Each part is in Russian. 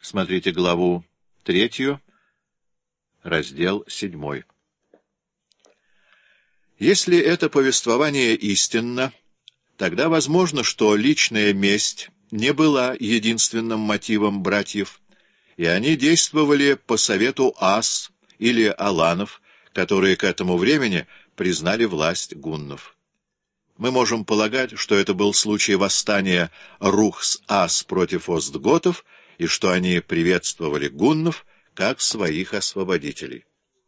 Смотрите главу 3, раздел 7. Если это повествование истинно, тогда возможно, что личная месть не была единственным мотивом братьев, и они действовали по совету ас или аланов, которые к этому времени признали власть гуннов. Мы можем полагать, что это был случай восстания Рухс-ас против остготов, и что они приветствовали гуннов как своих освободителей.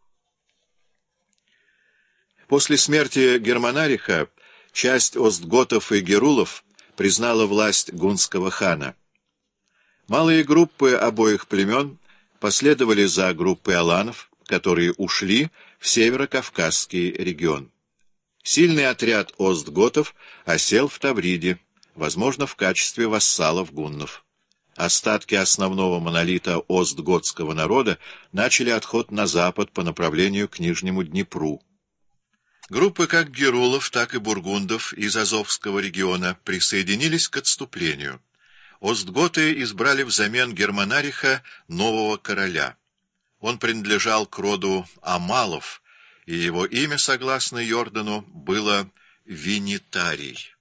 После смерти Германариха часть остготов и герулов признала власть гунского хана. Малые группы обоих племен последовали за группой аланов, которые ушли в северокавказский регион. Сильный отряд остготов осел в Тавриде, возможно, в качестве вассалов гуннов. Остатки основного монолита остготского народа начали отход на запад по направлению к Нижнему Днепру. Группы как герулов, так и бургундов из Азовского региона присоединились к отступлению. Остготы избрали взамен Германариха нового короля. Он принадлежал к роду Амалов, и его имя, согласно Йордану, было Винитарий.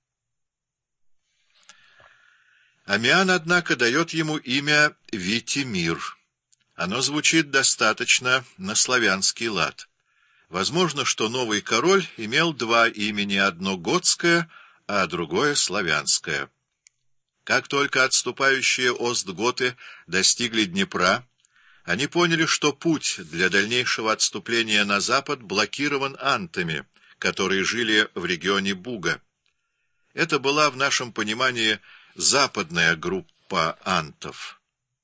Амиан, однако, дает ему имя Витимир. Оно звучит достаточно на славянский лад. Возможно, что новый король имел два имени, одно готское, а другое славянское. Как только отступающие остготы достигли Днепра, они поняли, что путь для дальнейшего отступления на запад блокирован антами, которые жили в регионе Буга. Это была, в нашем понимании, западная группа антов.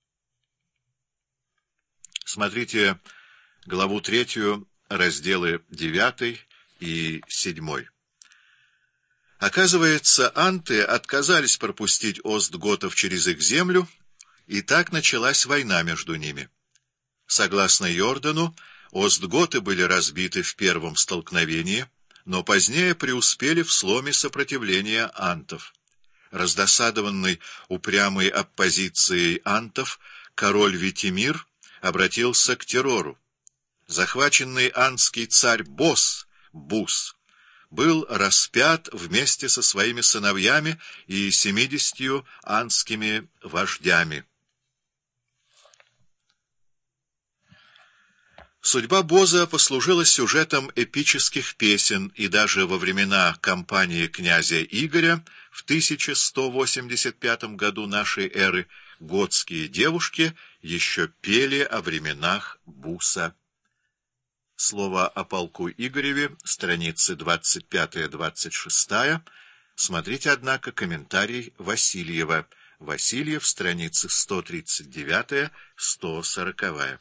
Смотрите главу 3, разделы 9 и 7. Оказывается, анты отказались пропустить остготов через их землю, и так началась война между ними. Согласно Йордану, остготы были разбиты в первом столкновении, но позднее преуспели в сломе сопротивления антов. Раздосадованный упрямой оппозицией антов, король Витимир обратился к террору. Захваченный антский царь Бус был распят вместе со своими сыновьями и 70 антскими вождями. Судьба Боза послужила сюжетом эпических песен, и даже во времена кампании князя Игоря в 1185 году нашей эры готские девушки еще пели о временах Буса. Слово о полку Игореве, страницы 25-26. Смотрите, однако, комментарий Васильева. Васильев, страницы 139-140.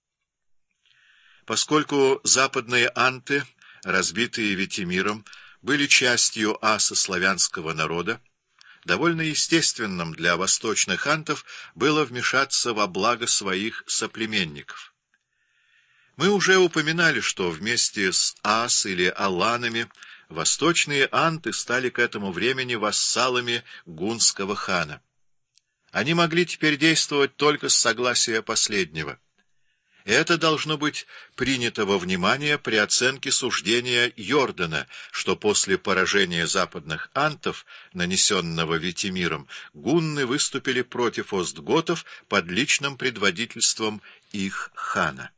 Поскольку западные анты, разбитые Витимиром, были частью асо-славянского народа, довольно естественным для восточных антов было вмешаться во благо своих соплеменников. Мы уже упоминали, что вместе с ас или аланами восточные анты стали к этому времени вассалами гунского хана. Они могли теперь действовать только с согласия последнего. Это должно быть принято во внимание при оценке суждения Йордана, что после поражения западных антов, нанесенного Витимиром, гунны выступили против остготов под личным предводительством их хана.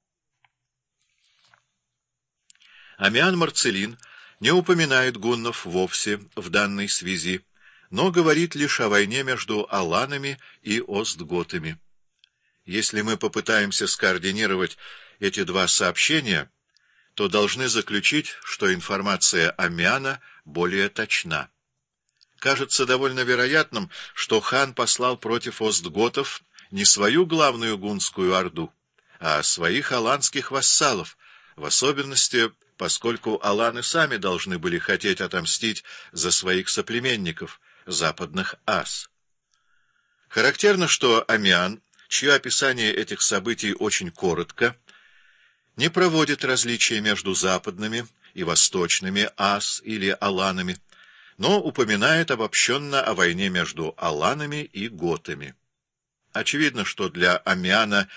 Амиан Марцелин не упоминает гуннов вовсе в данной связи, но говорит лишь о войне между аланами и остготами. Если мы попытаемся скоординировать эти два сообщения, то должны заключить, что информация Амиана более точна. Кажется довольно вероятным, что хан послал против остготов не свою главную гунскую орду, а своих аланских вассалов, в особенности, поскольку аланы сами должны были хотеть отомстить за своих соплеменников, западных ас. Характерно, что Амиан, чье описание этих событий очень коротко, не проводит различия между западными и восточными ас или аланами, но упоминает обобщенно о войне между аланами и готами. Очевидно, что для Аммиана